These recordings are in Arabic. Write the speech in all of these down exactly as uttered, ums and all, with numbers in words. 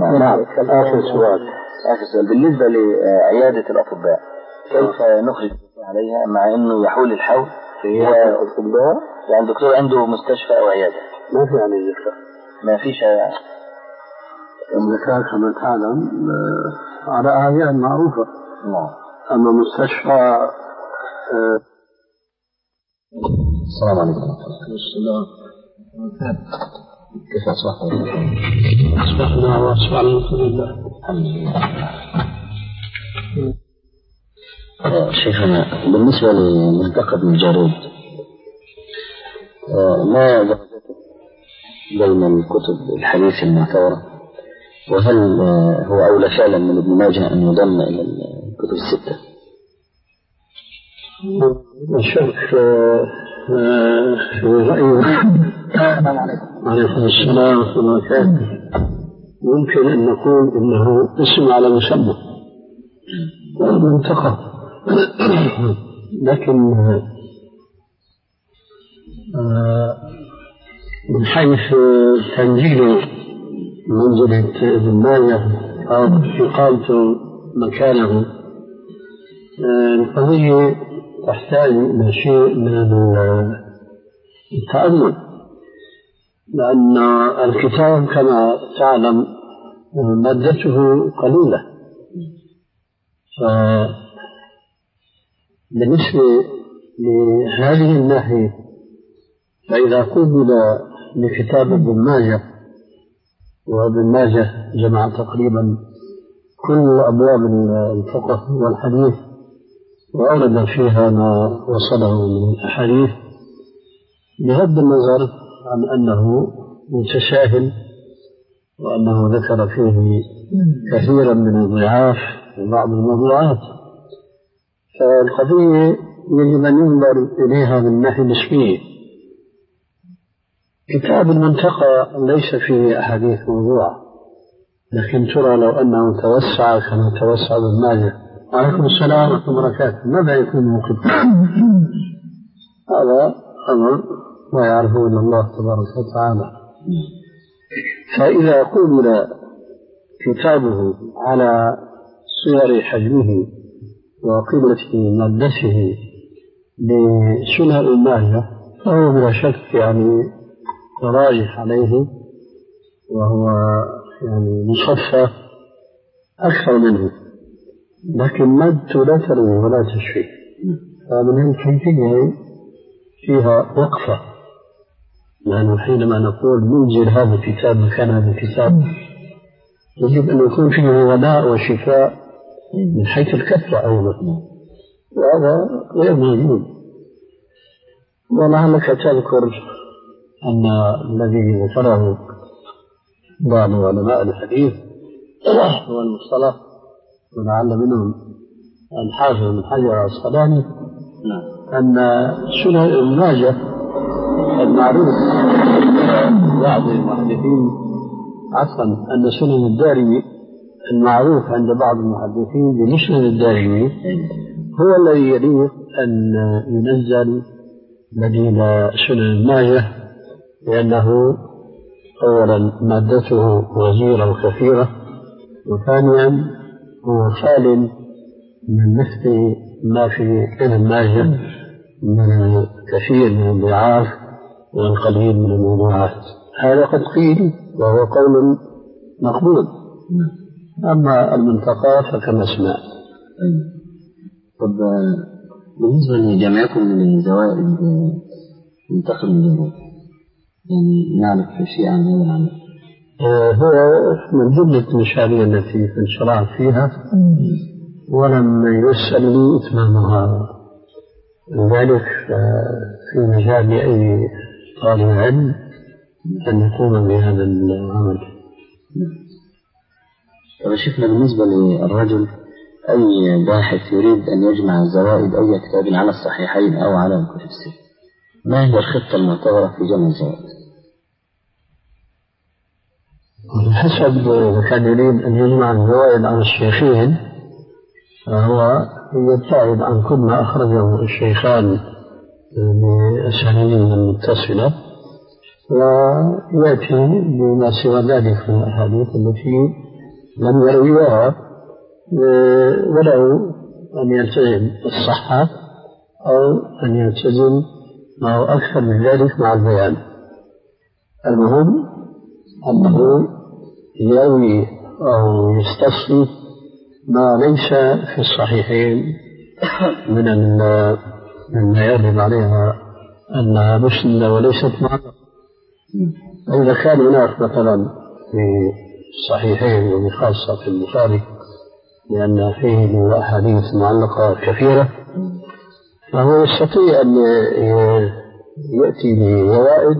نعم. آخر سؤال آخر سؤال بالنسبة لعيادة الأطباء كيف نخرج عليها مع أنه يحول الحول في الأطباء؟ يعني الدكتور عنده مستشفى أو عيادة ما في يعني ذكر، ما فيش الذكاء كما تعلم على أعيان معروفة. نعم. أما مستشفى. السلام عليكم. السلام. كيف أصبحت؟ أصبحنا وأصبح الحمد لله. الحمد لله. شيخنا بالنسبة لملتقى ابن الجارود ما درجته بين الكتب الحديث المعتبرة، وهل هو أولى فعلا من ابن ماجه أن يضم إلى الكتب الستة؟ الشك في رأيه. عليكم السلام ورحمة الله وبركاته. ممكن أن نقول إنه اسم على مسمى منتقى، لكن من حيث تنزيل منزلة ابن ماجه أو إقامته مكانه القضية تحتاج إلى شيء من التأمل، لأن الكتاب كما تعلم مادته قليلة. فبالنسبة لهذه الناحية فإذا قبل لكتاب ابن ماجه، وابن ماجه جمع تقريبا كل أبواب الفقه والحديث وأورد فيها ما وصله من الأحاديث، بغض النظر عن أنه متساهل وأنه ذكر فيه كثيرا من الضعاف وبعض الموضوعات، فالقضية يجب أن ينظر إليها من ناحية نسبية. كتاب المنتقى ليس فيه أحاديث موضوعة، لكن ترى لو أنه توسع كما توسع ابن ماجه. وعليكم السلام ورحمة الله وبركاته. ماذا يكون موقف؟ هذا أمر ما يعرفه إلا الله تبارك وتعالى. فإذا قبل كتابه على صغر حجمه وقلة مادته لسنن ابن ماجه فهو بلا شك يعني راجح عليه، وهو يعني مصفى أكثر منه، لكن مادته لا تروي ولا تشفي. فمن الكيفية فيها وقفة، لأنه حينما نقول ننزل هذا الكتاب مكان هذا الكتاب يجب أن يكون فيه غناء وشفاء من حيث الكثرة أيضا، وهذا غير موجود. ولعلك تذكر أن الذي ذكره بعض علماء الحديث والمصطلح ولعل منهم الحافظ بن حجر العسقلاني أن سنن ابن ماجه المعروف بعض المحدثين عفوا أن سنن الدارمي المعروف عند بعض المحدثين بمسند الدارمي هو الذي يليق أن ينزل بديل سنن ماجه، لأنه أولا مادته وزيرة وكثيرة، وثانيا هو خال من مثل ما في ابن ماجه من الكثير من الضعاف والقليل من الموضوعات. هذا قد قيل وهو قول مقبول. أما المنتقى فكما سمعت. طب بالنسبة لجامعكم من الزوائد منتقى الجنوب، يعني نعرف شيء عن هذا العمل؟ هو من جملة المشاريع التي انشرعت فيها ولم يسأل لي إتمامها، لذلك في مجال أي طالب علم أن يقوم بهذا العمل. طب شفنا بالنسبة للرجل أي باحث يريد أن يجمع الزوائد أي كتاب على الصحيحين أو على الكتب الستة، ما هي الخطة المعتبرة في جمع الزوائد؟ حسب إذا كان يريد أن يجمع الزوائد عن الشيخين فهو يبتعد عن كل ما أخرجه الشيخان بأسانيدهم المتصلة، ويأتي بما سوى ذلك من الأحاديث التي لم يرويها ولو أن يلتزم الصحة أو أن يلتزم معه أكثر من ذلك مع البيان. المهم أنه يروي أو يستصفي ما ليس في الصحيحين من مما يغلب عليها أنها مسندة وليست معلقة. فإذا كان هناك مثلا في الصحيحين وبخاصة في البخاري لأن فيه أحاديث معلقة كثيرة فهو يستطيع أن يأتي بزوائد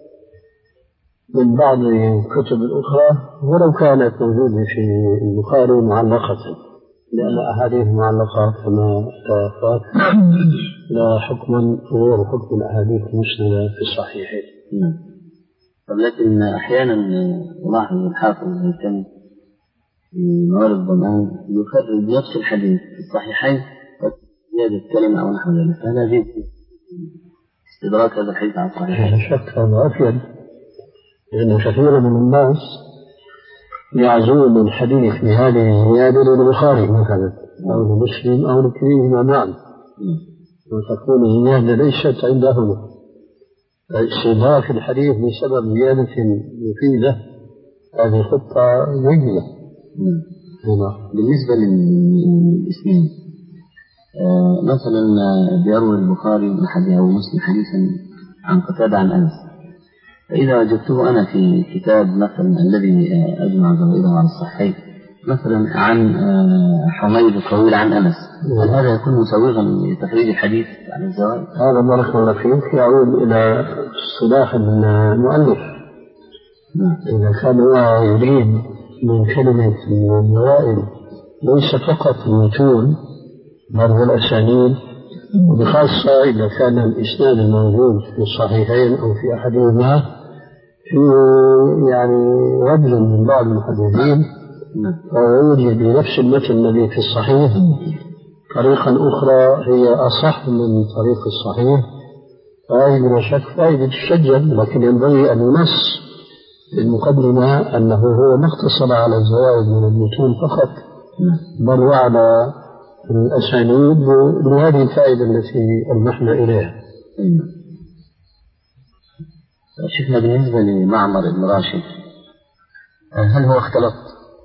من بعض الكتب الأخرى ولو كانت موجودة في البخاري معلقة، لأن أحاديث معلقة كما تفات لا حكما غير حكم الأحاديث المسندة في الصحيحين. لكن أحيانا نلاحظ الحافظ الهيثمي في موارد الظمآن يخرج نفس الحديث في الصحيحين زيادة كلمة أو نحو ذلك، هذا زيد استدراك هذا الحديث على الصحيحين. لا شك هذا أفيد، لأن كثيرا من الناس يعزون الحديث بهذه الزيادة للبخاري مثلا أو لمسلم أو لكليهما معا، وتكون الزيادة ليست عندهم. استضاف الحديث بسبب زيادة مفيدة هذه خطة جيدة. بالنسبة للإسناد آه مثلا بيروي البخاري أحد أو مسلم حديثا عن قتادة عن أنس، فإذا وجدته أنا في كتاب مثلا الذي أجمع زوائده عن الصحيح مثلا عن آه حميد الطويل عن أنس، هل هذا يكون مسوغا لتخريج الحديث عن الزوائد؟ هذا بارك الله فيك يعود إلى اصطلاح المؤلف. إذا كان هو يريد من كلمة الزوائد ليس فقط المتون بل والأسانيد، وبخاصة إذا كان الإسناد الموجود في الصحيحين أو في أحدهما في يعني رجل من بعض المحدثين ويوجد بنفس المتن الذي في الصحيح طريقا أخرى هي أصح من طريق الصحيح، فهذه بلا شك فائدة تسجل، لكن ينبغي أن ينص في المقدمة أنه هو ما اقتصر على الزوائد من المتون فقط بل وعلى الأسانيد بهذه الفائدة التي ألمحنا إليها. شفنا بالنسبة لمعمر بن راشد هل هو اختلط؟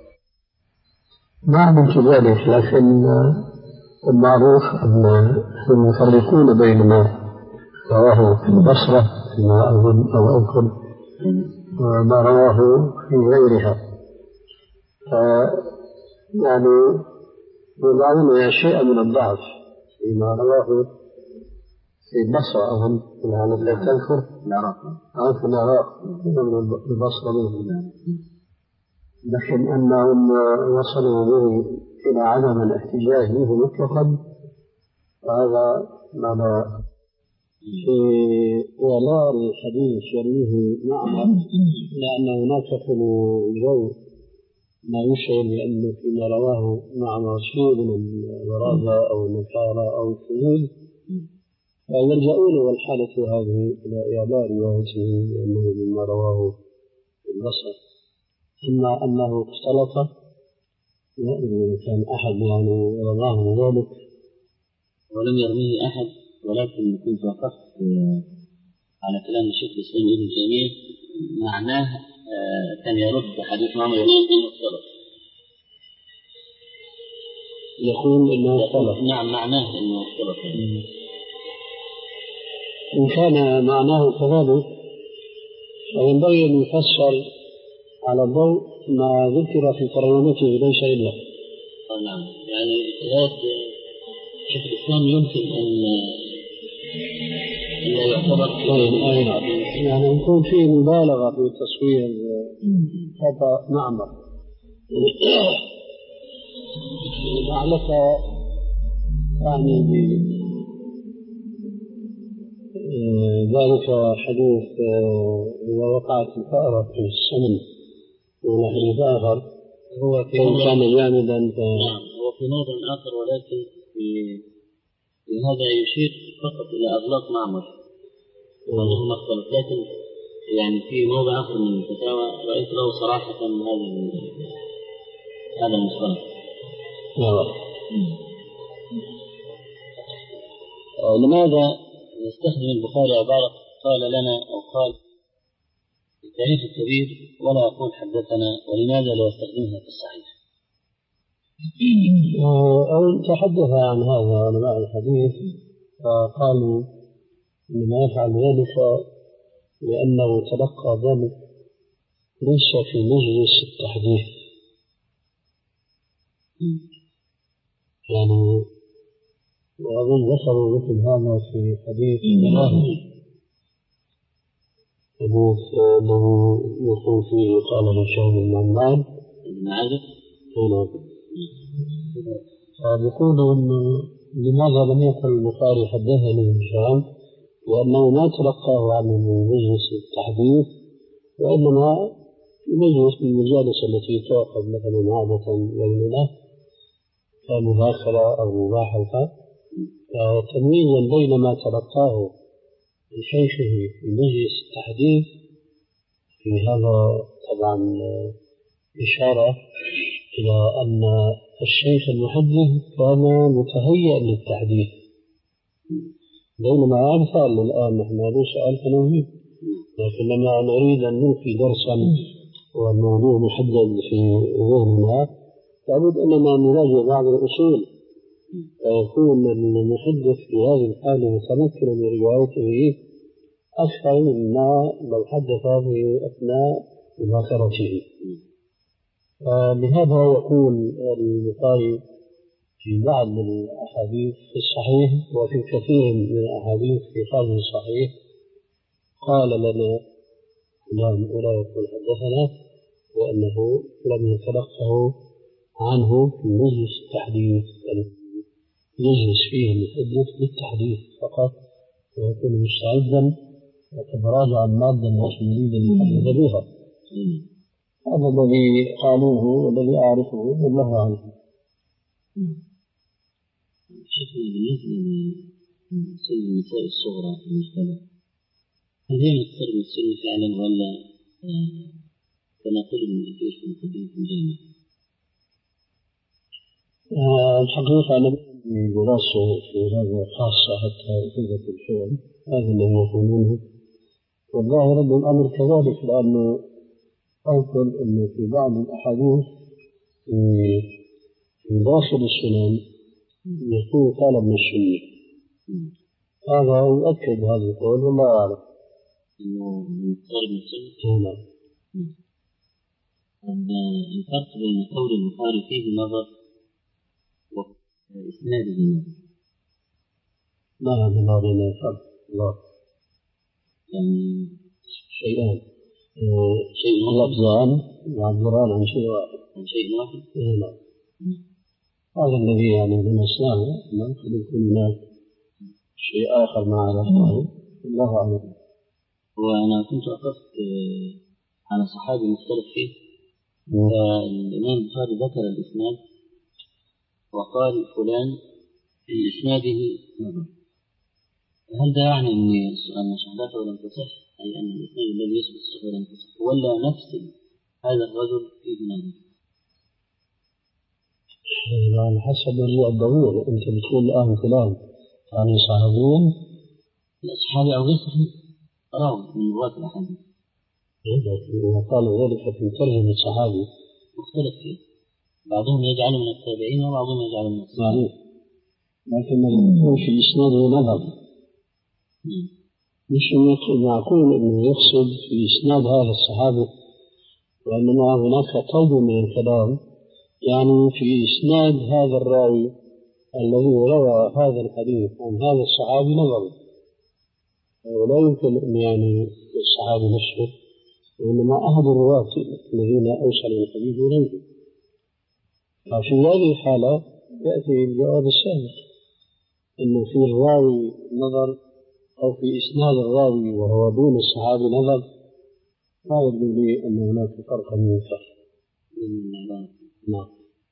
ما عملت ذلك، لكن المعروف أنهم يفرقون بين ما رواه في البصرة فيما أظن أو أذكر وما رواه في غيرها، يعني يضعون شيئا من الضعف فيما رواه في البصرة أظن يعني لا تذكر العراق أو في العراق من البصرة منهم، لكن أنهم وصلوا به إلى عدم الاحتجاج به مطلقا هذا ما لا. في إعلان الحديث يرويه معمر لأن هناك في الجو ما يشعر بأنه فيما رواه معمر شيء من الغرابة أو النكارة أو الخلود، فيلجؤون والحالة هذه إلى إعلان روايته لأنه مما رواه في البصرة. أما أنه اختلط لا أدري كان أحد يعني رضاه ذلك ولم يرميه أحد، ولكن كنت وقفت على كلام الشيخ الإسلام ابن تيمية معناه كان يرد حديث معمر يقول إنه اختلط، يقول إنه اختلط. نعم معناه إنه اختلط. إن كان معناه كذلك فينبغي أن يفسر على ضوء ما ذكر في ترجمته ليس إلا. نعم يعني اجتهاد شيخ الإسلام يمكن أن لا يعتبر أي نعم، يعني يكون فيه مبالغة في تصوير خطأ معمر. لعلك يعني ذلك حديث إذا وقعت الفأرة في السمن ولا حديث آخر هو في كان جامدا. نعم هو في موضع آخر، ولكن في في هذا يشير فقط إلى أغلاط معمر وأنه مختلف، لكن يعني في موضع آخر من الفتاوى رأيت له صراحة هذا هذا المصطلح. نعم. لماذا يستخدم البخاري عبارة قال لنا أو قال في التاريخ الكبير ولا يقول حدثنا، ولماذا لا يستخدمها في الصحيح؟ أو تحدث عن هذا علماء الحديث فقالوا إنما يفعل ذلك لأنه تلقى ذلك ليس في مجلس التحديث، يعني وأظن ذكروا مثل هذا في حديث الله حديث أنه يقول فيه قال هشام بن عمار بن عازب فبيقولوا أنه لماذا لم يقل البخاري حدثني هشام، لأنه ما تلقاه عنه من مجلس التحديث وإنما في مجلس من المجالس التي تعقد مثلا عادة بيننا كمذاكرة أو مباحثة، تمييزا بين ما تلقاه من شيخه في مجلس التحديث، في هذا طبعا إشارة إلى أن الشيخ المحدث كان متهيئ للتحديث، بينما أمثال الآن نحن هذا سؤال تنويه، لكن لما نريد أن نلقي درسا والموضوع محدد في ذهننا لابد أننا نراجع بعض الأصول، فيكون المحدث في هذه الحالة متمكنا من روايته أكثر مما لو حدث في أثناء مذاكرته. لهذا يقول البخاري في بعض الأحاديث في الصحيح وفي كثير من الأحاديث في هذا الصحيح قال لنا فلان ولا يقول حدثنا، وأنه لم يتلقه عنه في مجلس التحديث، يعني يجلس فيه المحدث للتحديث فقط ويكون مستعدا وقد راجع المادة التي يريد أن يحدث بها. هذا الذي قالوه والذي أعرفه والله عنه. شيخنا بالنسبة لسن النساء الصغرى في المجتمع، هل هي متصر من السن فعلا ولا كما قل من الأخير في مقدمة الجامعة؟ الحقيقة أنا دراسة في هذا خاصة حتى إذا الشغل هذا الذي يقولونه، والله رب الأمر كذلك، لأنه أذكر أنه في بعض الأحاديث في داخل السنن يقول قال ابن السني، هذا يؤكد هذا القول والله أعلم إنه متصر من السنة. نعم. الفرق بين قول البخاري فيه نظر وإسناده نظر، ما هذا ما بين الفرق الله يعني شيئان، شيء لفظان يعبران عن شيء واحد عن شيء واحد. نعم. هذا الذي يعني لمسناه ما قد يكون هناك شيء آخر مع هذا الله أعلم. وأنا كنت أخذت على صحابي مختلف فيه، فالإمام البخاري ذكر الإسناد وقال فلان في إسناده نظر، هل ده يعني أن صحبته لم تصح، أي أن الإسناد الذي يثبت الصحبة لم تصح، ولا نفس هذا الرجل فيه نظر؟ على حسب مرجع الضمير، أنت بتقول الآن فلان يعني صحابيا الأصحابي أو غير صحيح راوي من رواة الأحاديث، إذا قالوا ذلك في ترجمة الصحابي مختلف فيه، بعضهم يجعل من التابعين وبعضهم يجعل من الصحابة، لكن يكون في إسناده نظر، مش معقول أنه يقصد في إسناد هذا الصحابي، وإنما هناك طيب من الكلام يعني في إسناد هذا الراوي الذي روى هذا الحديث عن هذا الصحابي نظر، ولا يمكن أن يعني الصحابي نفسه، وإنما أحد الرواة الذين أوصلوا الحديث إليه. ففي هذه الحالة يأتي الجواب السابق أنه في الراوي نظر أو في إسناد الراوي وهو دون الصحابي نظر، لا يبدو لي أن هناك فرقا من فرق. نعم.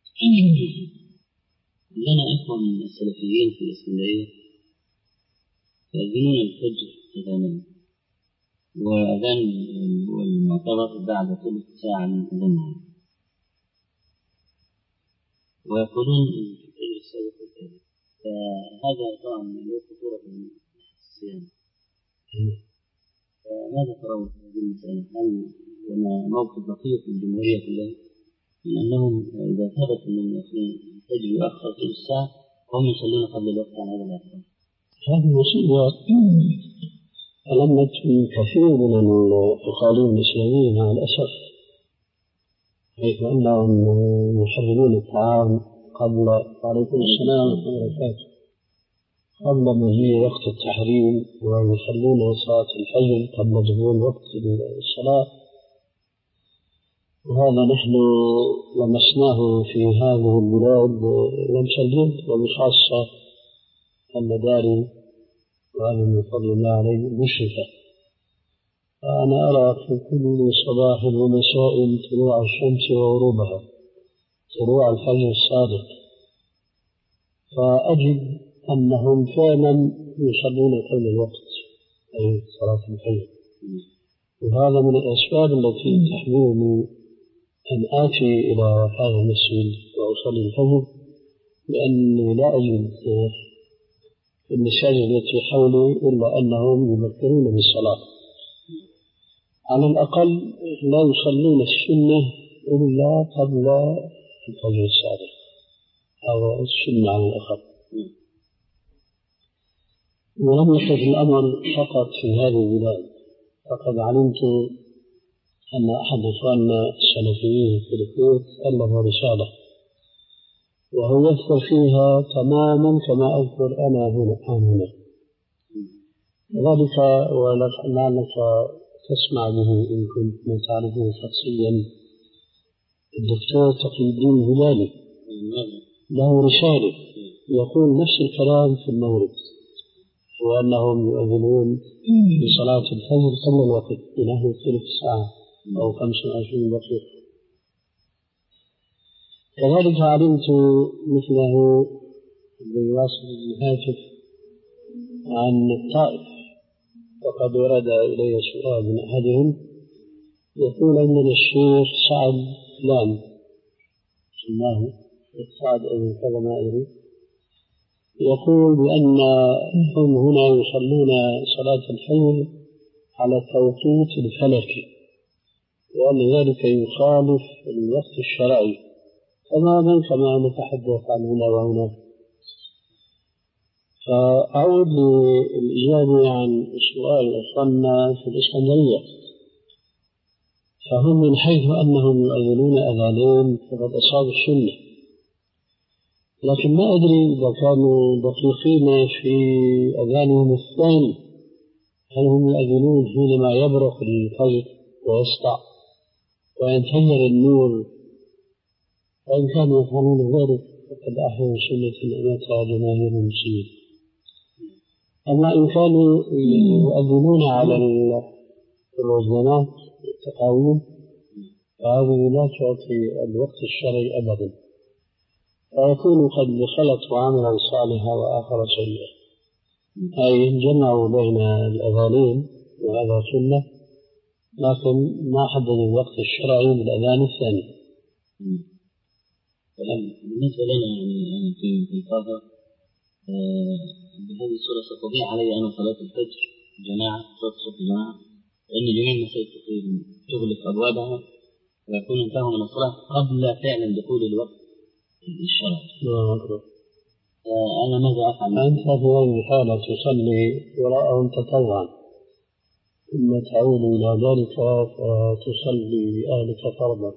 لنا إخوة من السلفيين في الإسكندرية يأذنون الفجر أذانا، وأذان والمعتبر بعد ثلث ساعة من أذانها، ويقولون في الفجر الصادق والكاذب، فهذا طبعا له خطورة في الصيام. فماذا ترون في هذه المسألة؟ هل هنا موقف دقيق من الجمهورية كلها من أنهم إذا ثبت أن الفجر يؤخر في الساعة هم يصلون قبل الوقت عن هذا الأخر؟ هذه مصيبة ألمت في كثير من الأقاليم الإسلامية مع الأسف، حيث أنهم يحرمون الطعام قبل وعليكم السلام ورحمة الله وبركاته قبل مجيء وقت التحريم، ويصلون صلاة الفجر قبل دخول وقت الصلاة. وهذا نحن لمسناه في هذه البلاد لمس الجد، وبخاصة المداري، وهذا من فضل الله عليه مشرفة. فأنا أرى في كل صباح ومساء طلوع الشمس وغروبها، طلوع الفجر الصادق، فأجد أنهم فعلا يصلون قبل الوقت، أي صلاة الفجر. وهذا من الأسباب التي تحملني أن آتي إلى هذا المسجد وأصلي الفجر، لأني لا أجد في المساجد التي حولي إلا أنهم يبكرون بالصلاة، على الأقل لا يصلون السنة إلا قبل الفجر الصادق، هذا السنة على الأقل. ولم يكن الأمر فقط في هذه البلاد، فقد علمت أن أحد إخواننا السلفيين في الكويت ألف رسالة وهو يذكر فيها تماما كما أذكر أنا هنا هنا ذلك، ولعلك تسمع به إن كنت من تعرفه شخصيا. الدكتور تقي الدين الهلالي له رسالة يقول نفس الكلام في المغرب، وأنهم يؤذنون بصلاة الفجر قبل الوقت بنحو ثلث ساعة أو خمس وعشرين دقيقة. كذلك علمت مثله بواسطة الهاتف عن الطائف، وقد ورد إلي سؤال من أحدهم يقول أننا الشيخ سعد فلان سماه سعد ابن كذا ما أدري، يقول بأن هم هنا يصلون صلاة الفجر على التوقيت الفلكي، وأن ذلك يخالف الوقت الشرعي تماما كما نتحدث عن هنا وهنا. فأعود للإجابة عن سؤال أخواننا في الإسكندرية، فهم من حيث أنهم يؤذنون أذانين فقد أصابوا السنة، لكن ما أدري إذا كانوا دقيقين في أذانهم الثاني، هل هم يؤذنون حينما يبرق الفجر ويسطع وينفجر النور؟ وإن كانوا يفعلون ذلك فقد أحيوا سنة أمتها جماهير المسلمين. أما إن كانوا يؤذنون على الوزنات والتقاويم فهذه لا تعطي الوقت الشرعي أبدا، فيكون قد خلطوا عملا صالحا وآخر سيئا، أي جمعوا بين الأذانين وهذا سنة، لكن ما حددوا الوقت الشرعي بالأذان الثاني. بالنسبة لنا يعني في القاهرة بهذه الصورة ستضيع علي أنا صلاة الفجر جماعة، صلاة الصبح جماعة، لأن جميع المساجد تقريبا تغلق أبوابها ويكون انتهوا من الصلاة قبل فعلا دخول الوقت الشرعي. أنا ماذا أفعل؟ أنت في هذه الحالة تصلي وراءهم تطوعا، ثم تعود إلى ذلك فتصلي بأهلك فرضا.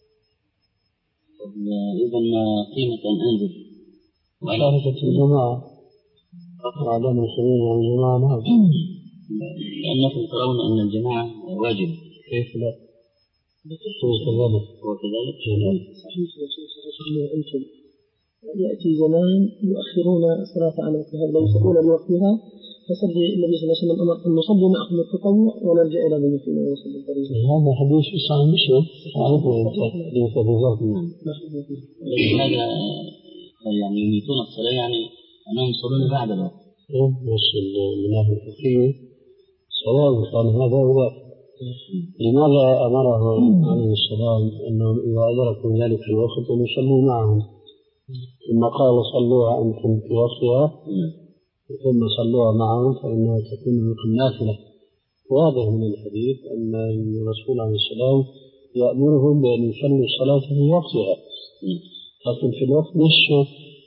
إذا قيمة أن أنزل مشاركة الجماعة وعدم الخروج عن الجماعة نعم، لأنكم ترون أن الجماعة واجب. كيف لا؟ هو كذلك صحيح أنتم يأتي زمان يؤخرون صلاة على وقتها لا يصلون لوقتها، فصلي النبي صلى الله عليه وسلم أمر أن نصلي معهم التطوع ونرجع إلى بيوتنا ونصلي الفريضة. هذا حديث صحيح مسلم عرفه أنت حديث أبي ذر. هذا يعني يميتون الصلاة يعني أنهم يصلون بعد الوقت. بس من أهل الفقه سواء كان هذا هو. لماذا أمره عليه السلام أنهم إذا أدركوا ذلك الوقت أن يصلوا معهم؟ ثم قال صلوها أنتم في وقتها ثم صلوها معهم فإنها تكون مثل نافلة. واضح من الحديث أن الرسول عليه السلام يأمرهم بأن يصلوا الصلاة في وقتها، لكن في الوقت نفسه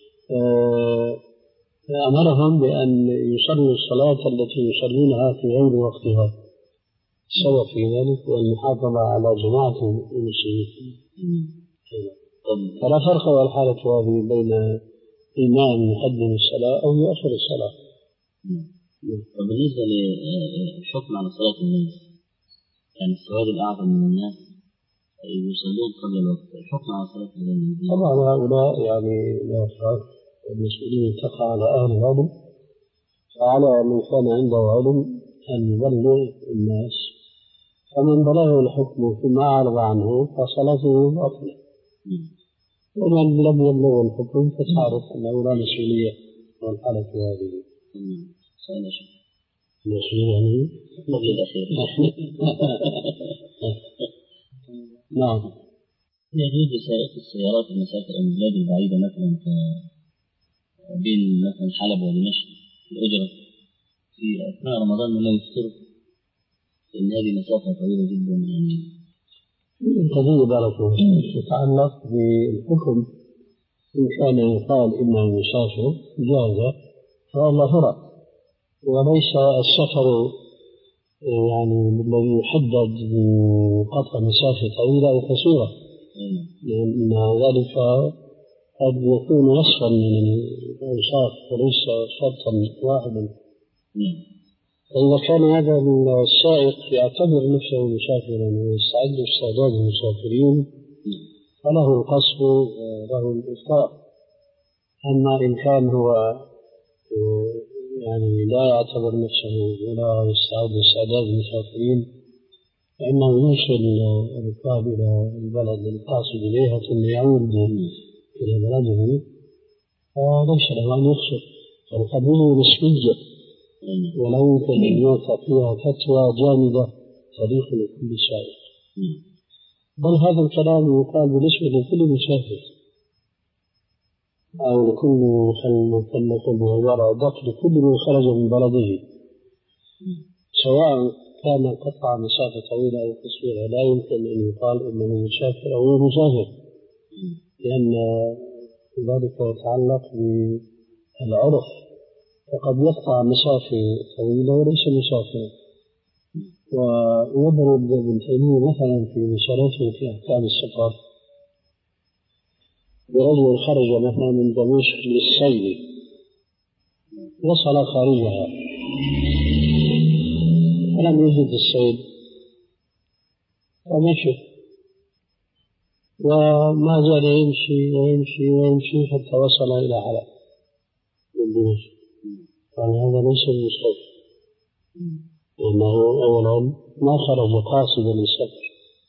أمرهم بأن يصلوا الصلاة التي يصلونها في غير وقتها. السبب في ذلك هو المحافظة على جماعة المسلمين. فلا فرق في الحالة هذه بين إمام يقدم الصلاة أو يؤخر الصلاة. وبالنسبة للحكم على صلاة الناس، يعني السواد الأعظم من الناس يصلون قبل الوقت، الحكم على صلاة الناس طبعا هؤلاء يعني لا فرق، المسؤولية تقع على أهل العلم، فعلى من كان عنده علم أن يبلغ الناس، فمن بلغه الحكم ثم أعرض عنه فصلاته باطلة، ومن لم يبلغ الحكم فتعرف أنه لا مسؤولية عن الحالة هذه. الأخير يعني قبل الأخير. نعم. يجوز لسائق السيارات المسافر من البلاد البعيدة مثلا بين مثلا حلب ودمشق الأجرة في أثناء رمضان ولا يفطر، لأن هذه مسافة طويلة جدا يعني. القضية بارك الله فيك تتعلق بالحكم، إن كان يقال إنه مسافر جاز فالله فرق، وليس السفر يعني الذي يحدد بقطع مسافة طويلة أو قصيرة، لأن ذلك قد يكون وصفا من الأوصاف وليس شرطا واحدا. فإذا كان هذا السائق يعتبر نفسه مسافرا ويستعد استعداد المسافرين فله القصر وله الإفطار. أما إن كان هو يعني لا يعتبر نفسه ولا يستعد استعداد المسافرين فإنه يوصل الركاب إلى البلد القاصد إليها ثم يعود إلى بلده، فليس له أن يقصر. فالقضية نسبية، ولا يمكن أن يعطى فيها فتوى جامدة تليق لكل سائق، بل هذا الكلام يقال بالنسبة لكل مسافر أو لكل مخلف وراء ضغط لكل من خرج من بلده، سواء كان قطع مسافة طويلة أو قصيرة، لا يمكن أن يقال إنه مسافر أو غير مسافر، لأن ذلك يتعلق بالعرف، فقد يقطع مسافة طويلة وليس مسافرا. ويضرب ابن تيمية مثلا في رسالته في أحكام السفر برجل خرج مثلا من دمشق للصيد وصل خارجها فلم يجد الصيد فمشي وما زال يمشي ويمشي ويمشي حتى وصل إلى حلب من دمشق. قال هذا ليس المسافر، لأنه أولا ما خرج قاصدا للسفر،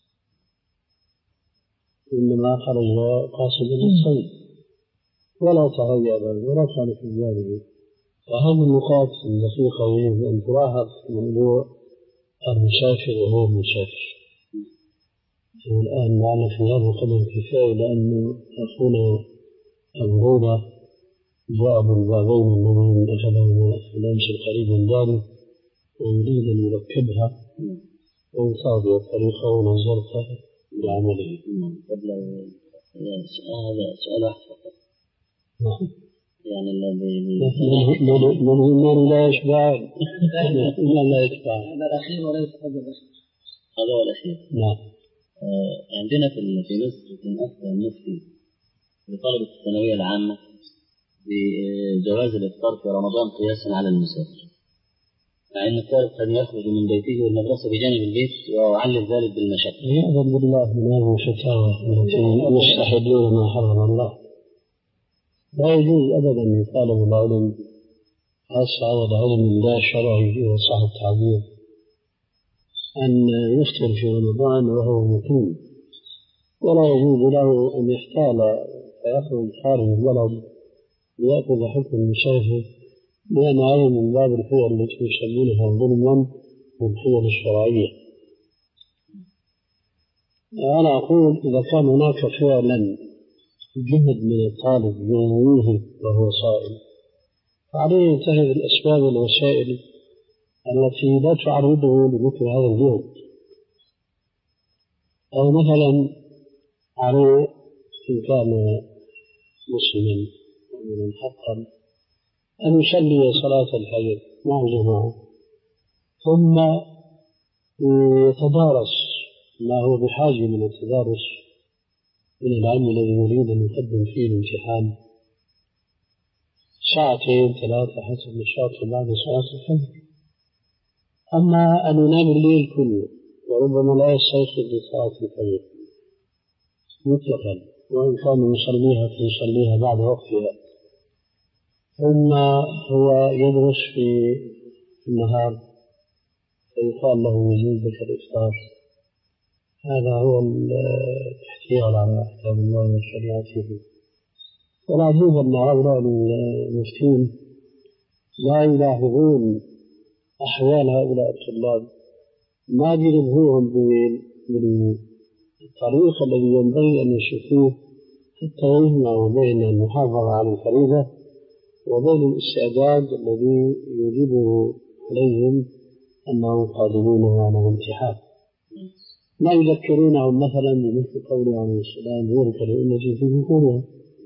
إنما خرج قاصدا للصيد ولا تهيأ له ولا كان في باله. فهذه النقاط الدقيقة يجب أن تلاحظ في موضوع المسافر وهو المسافر. والآن معنا في هذا القدر كفاية، لأن أخونا أبو هوبة جاء بالبابين الذين أخذهما في الأمس القريب من داره ويريد أن يركبها ويتابع الطريقة ونزلتها بعمله. قبل هذا سؤال واحد فقط. نعم. يعني الذي من لا يشبع من لا يشبع. هذا الأخير وليس قبل الأخير. هذا هو الأخير. نعم. عندنا في في مصر من أفتى المفتي لطلبة الثانوية العامة بجواز الإفطار في رمضان قياسا على المسافر، مع أن الطالب قد يخرج من بيته والمدرسة بجانب البيت ويعلل ذلك بالمشقة. يعظم بالله من هذه الفتاوى التي يستحلون ما حرم الله. لا يجوز أبدا لطالب العلم خاصة على العلم لا شرعي وصح التعبير أن يفطر في رمضان وهو مقيم، ولا يجوز له أن يحتال فيخرج خارج البلد ليأخذ حكم المسافر، لأن هذا من باب الحيل التي يسمونها ظلما والحيل الشرعية. أنا أقول إذا كان هناك فعلا جهد من الطالب ينويه وهو صائم، فعليه ينتهز الأسباب والوسائل التي لا تعرضه لمثل هذا الجهد. أو مثلا عليه إن كان مسلما مؤمنا حقا أن يصلي صلاة الفجر مع جماعة، ثم يتدارس ما هو بحاجة من التدارس من العلم الذي يريد أن يقدم فيه الامتحان ساعتين ثلاثة حسب نشاطه بعد صلاة الفجر. أما أن ينام الليل كله وربما لا يستيقظ لصلاة الفجر مطلقا، وإن كان يصليها فيصليها بعد وقتها، ثم هو يدرس في النهار فيقال له يجوز لك الإفطار، هذا هو الاحتيال على أحكام الله وشريعته. والعجيب أن هؤلاء المفتين لا يلاحظون أحوال هؤلاء الطلاب، ما ينبهوهم بالطريق الذي ينبغي أن يشوفوه حتى يجمعوا بين المحافظة على الفريضة وبين الاستعداد الذي يوجبه عليهم أنهم قادمون على الامتحان. ما يذكرونهم مثلا بمثل قوله عليه السلام ذلك لأمتي في بطونها.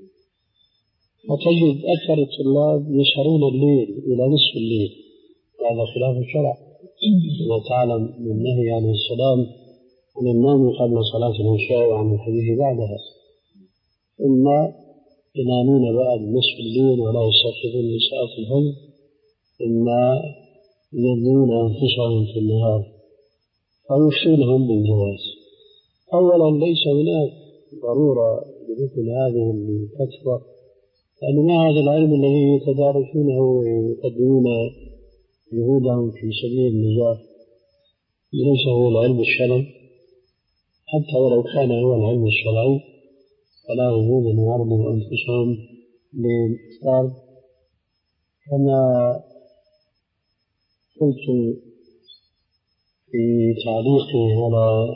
فتجد أكثر الطلاب يسهرون الليل إلى نصف الليل، هذا خلاف الشرع. كما تعلم من النهي عليه السلام عن النوم قبل صلاة العشاء وعن الحديث بعدها، ثم ينامون بعد نصف الليل ولا يستيقظون لصلاة الفجر، ثم يظنون أنفسهم في النهار فيفتونهم بالجواز. أولا ليس هناك ضرورة لمثل هذه الفتوى، لأن ما هذا العلم الذي يتدارسونه ويقدمون جهودهم في سبيل النجاة ليس هو العلم الشرعي، حتى ولو كان هو العلم الشرعي فلا يجوز أن يعرضوا أنفسهم للإفطار. كما قلت في تعليقي على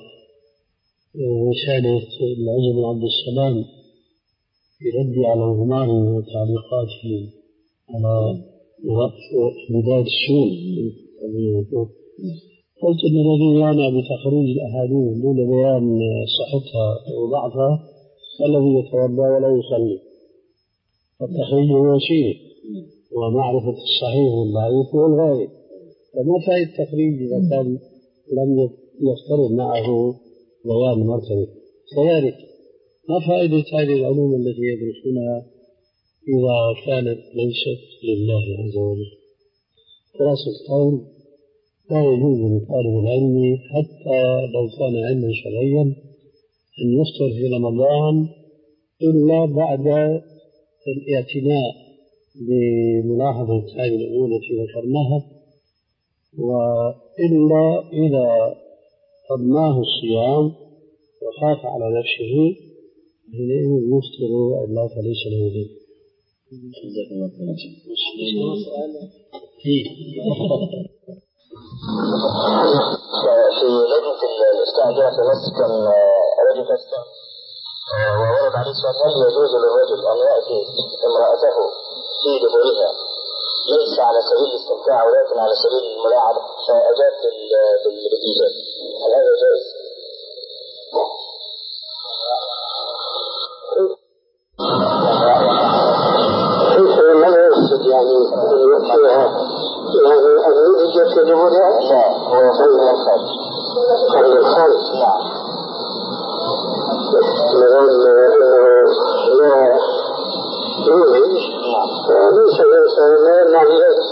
رسالة العز بن عبد السلام في رد على الغماري وتعليقاته على بداية السنن، قلت أن الذي يعنى بتخريج الأحاديث دون بيان صحتها وضعفها الذي يتوضأ ولا يصلي، فالتخريج هو شيء ومعرفة الصحيح والضعيف هو الغاية. فما فائدة التخريج إذا كان لم يفترض معه بيان مرتبط؟ كذلك ما فائدة هذه العلوم التي يدرسونها إذا كانت ليست لله عز وجل؟ خلاصة القول لا يجوز لطالب العلم حتى لو كان علما شرعيا أن يفطر في رمضان إلا بعد الاعتناء بملاحظة هذه الأمور التي ذكرناها، وإلا إذا قدماه الصيام وخاف على نفسه حينئذ يفطر وإلا فليس له ذنب. في لجنة الاستعجال في مصر كان رجل أسلم وورد عليه السؤال هل يجوز للرجل أن يأتي امرأته في دبرها ليس على سبيل الاستمتاع ولكن على سبيل الملاعبة، فأجاب بالإيجاب، هل هذا جائز؟ ماذا يقصد يعني أن يأتيها يعني أن يجد في دبرها؟ لا، هو يقول من الخارج. من الخارج؟ نعم. لأنه لا يوجد ليس الإنسان لا يمنع ذلك،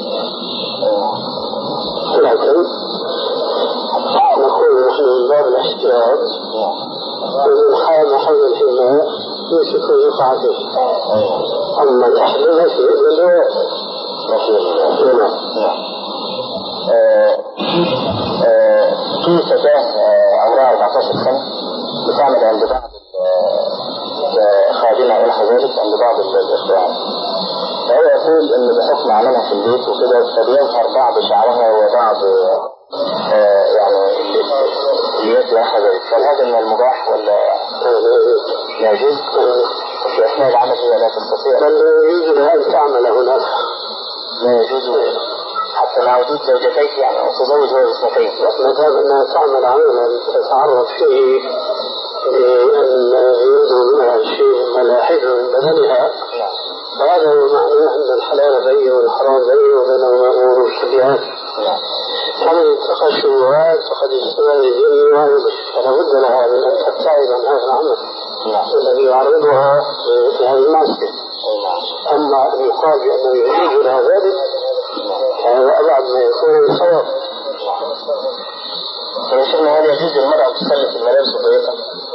لكن نقول نحن من باب الاحتياط ومن حال حول الحماية يمسك ويقع فيه. أما تحليل شيء من نعم. في فتاة عمرها أربعة عشر سنة بتعمل عند بعض خادمة إلى ذلك عند بعض الإخوان، فهو يقول إن بحكم عملها في البيت وكده فبيظهر بعض شعرها وبعض يعني اليد ونحو ذلك، فهل هذا من المباح ولا لا يجوز؟ أثناء العمل هي لا تستطيع؟ بل يجوز لها أن تعمل هناك. لا يجوز حتى مع وجود زوجتين يعني وتزوج هو اثنتين. ما دام أنها تعمل عملا تتعرض فيه لأن يبدو منها شيء ملاحظ من بدنها، فهذا معناه أن الحلال بين والحرام بين وبينهما أمور مشتبهات. فمن اتقى الشبهات فقد اجتنب الجنة، فلا بد لها من أن تبتعد عن هذا العمل الذي يعرضها في هذه المعصية. أما أن يقال بأنه يجوز لها ذلك فهذا أبعد ما يكون الصواب. فنشوفنا هل يجوز للمرأة تسلك الملابس الضيقة؟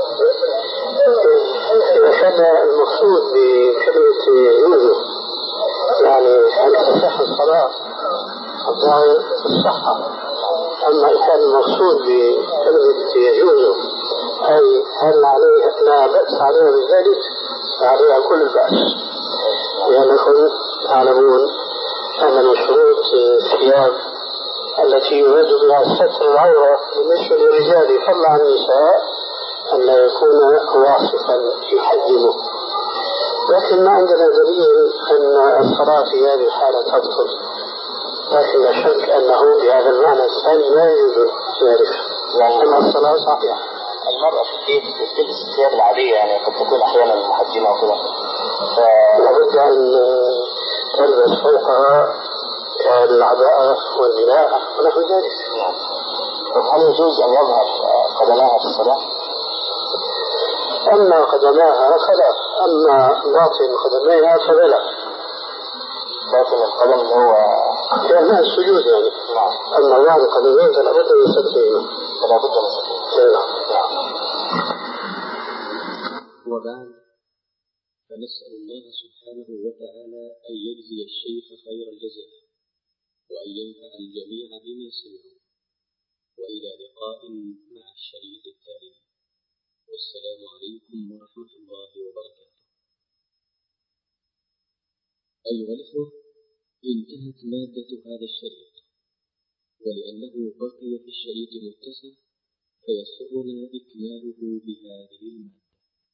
إذا كان المقصود بكلمة يجوز يعني أن تصح الصلاة الظاهر الصحة، أما إذا كان المقصود بكلمة يجوز أي هل عليه لا بأس عليها بذلك فعليها كل البأس، لأنكم تعلمون أن من شروط الثياب التي يراد بها ستر العورة بالنسبة للرجال فضلا عن النساء أن لا يكون واصفا يحجمه، لكن ما عندنا دليل أن الصلاة في هذه الحالة تبطل، لكن لا شك أنه بهذا المعنى الثاني لا يوجد ذلك، لأن الصلاة صحيحة. المرأة في البيت تلبس الثياب العادية يعني قد تكون أحيانا محجمة وكذا، لابد أن تلبس فوقها العباءة والملاءة ونحو ذلك. هل يجوز أن يظهر قدماها في الصلاة؟ أما قدماها فلا، أما باطن قدميها فلا. باطن القدم هو كأنها السجود يعني. نعم. أما ظاهر القدمين فلا بد من سترهما. فلا بد من سترهما. نعم. وبعد، فنسأل الله سبحانه وتعالى أن يجزي الشيخ خير الجزاء وأن ينفع الجميع بما سمعوا، وإلى لقاء مع الشريط التالي، والسلام عليكم ورحمة الله وبركاته. أيها الأخوة، انتهت مادة هذا الشريط، ولأنه بقي في الشريط متسع فيسرنا إكماله بهذه المادة.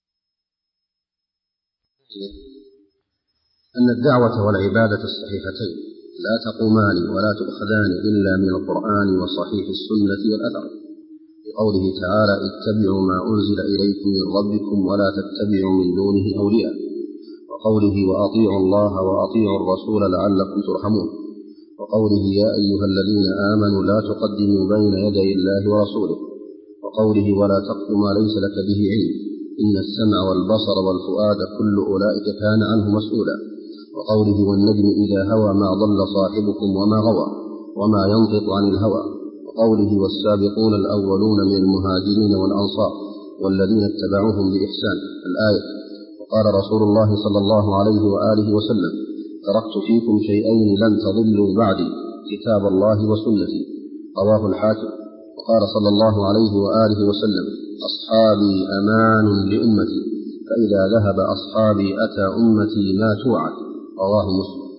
أن الدعوة والعبادة الصحيحتين لا تقومان ولا تؤخذان إلا من القرآن وصحيح السنة والأثر، لقوله تعالى: اتبعوا ما أنزل إليكم من ربكم ولا تتبعوا من دونه أولياء، وقوله: وأطيعوا الله وأطيعوا الرسول لعلكم ترحمون، وقوله: يا أيها الذين آمنوا لا تقدموا بين يدي الله ورسوله، وقوله: ولا تقف ما ليس لك به علم إن السمع والبصر والفؤاد كل أولئك كان عنه مسؤولا، وقوله: والنجم إذا هوى ما ضل صاحبكم وما غوى وما ينطق عن الهوى، وقوله: والسابقون الأولون من المهاجرين والأنصار والذين اتبعوهم بإحسان، الآية. وقال رسول الله صلى الله عليه وآله وسلم: تركت فيكم شيئين لن تضلوا بعدي، كتاب الله وسنتي، رواه الحاكم. وقال صلى الله عليه وآله وسلم: أصحابي أمان لأمتي، فإذا ذهب أصحابي أتى أمتي ما توعد، رواه مسلم.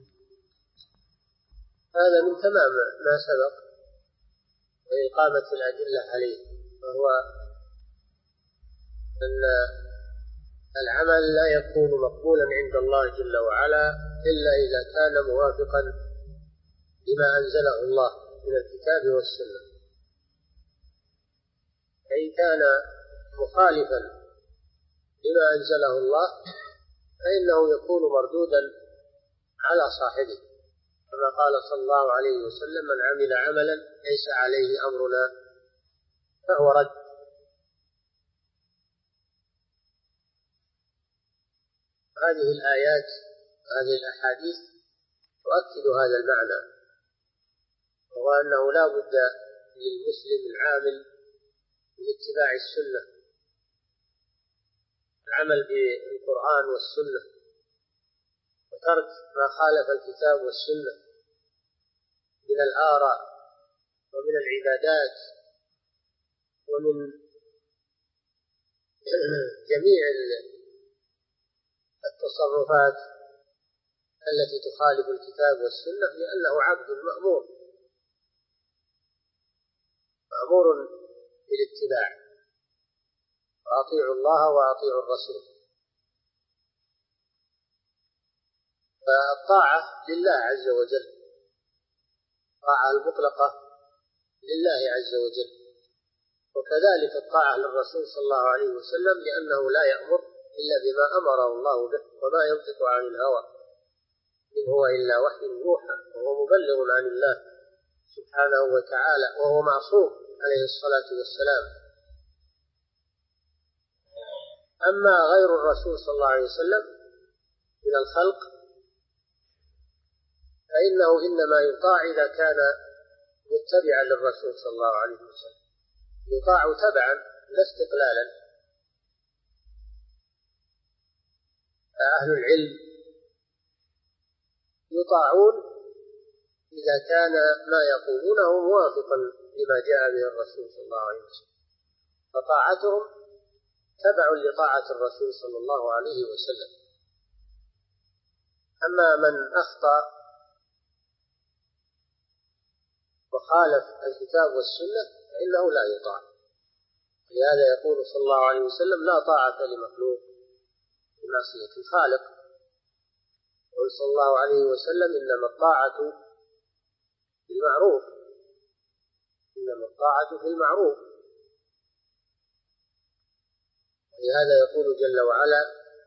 هذا من تمام ما سبق وإقامة الأدلة عليه، وهو أن العمل لا يكون مقبولا عند الله جل وعلا إلا إذا كان موافقا لما أنزله الله من الكتاب والسنة، فإن كان مخالفا لما أنزله الله فإنه يكون مردودا على صاحبه، كما قال صلى الله عليه وسلم: من عمل عملا ليس عليه أمرنا فهو رد. هذه الآيات هذه الأحاديث تؤكد هذا المعنى، وهو أنه لا بد للمسلم العامل من اتباع السنة، العمل بالقرآن والسنة، وترك ما خالف الكتاب والسنة من الآراء ومن العبادات ومن جميع التصرفات التي تخالف الكتاب والسنة، لأنه عبد مأمور مأمور بالاتباع، وأطيعوا الله وأطيعوا الرسول. فالطاعة لله عز وجل، الطاعة المطلقة لله عز وجل، وكذلك الطاعة للرسول صلى الله عليه وسلم، لأنه لا يأمر إلا بما أمره الله به، وما ينطق عن الهوى إن هو إلا وحي يوحى، وهو مبلغ عن الله سبحانه وتعالى، وهو معصوم عليه الصلاة والسلام. أما غير الرسول صلى الله عليه وسلم من الخلق فإنه إنما يطاع إذا كان متبعا للرسول صلى الله عليه وسلم، يطاع تبعا لا استقلالا. أهل العلم يطاعون إذا كان ما يقولونه موافقا لما جاء به الرسول صلى الله عليه وسلم، فطاعتهم تبع لطاعة الرسول صلى الله عليه وسلم. أما من أخطأ وخالف الكتاب والسنة فإنه لا يطاع. لهذا يقول صلى الله عليه وسلم: لا طاعة لمخلوق في معصية الخالق. قال صلى الله عليه وسلم: إنما الطاعة في المعروف، إنما الطاعة في المعروف. ولهذا يقول جل وعلا: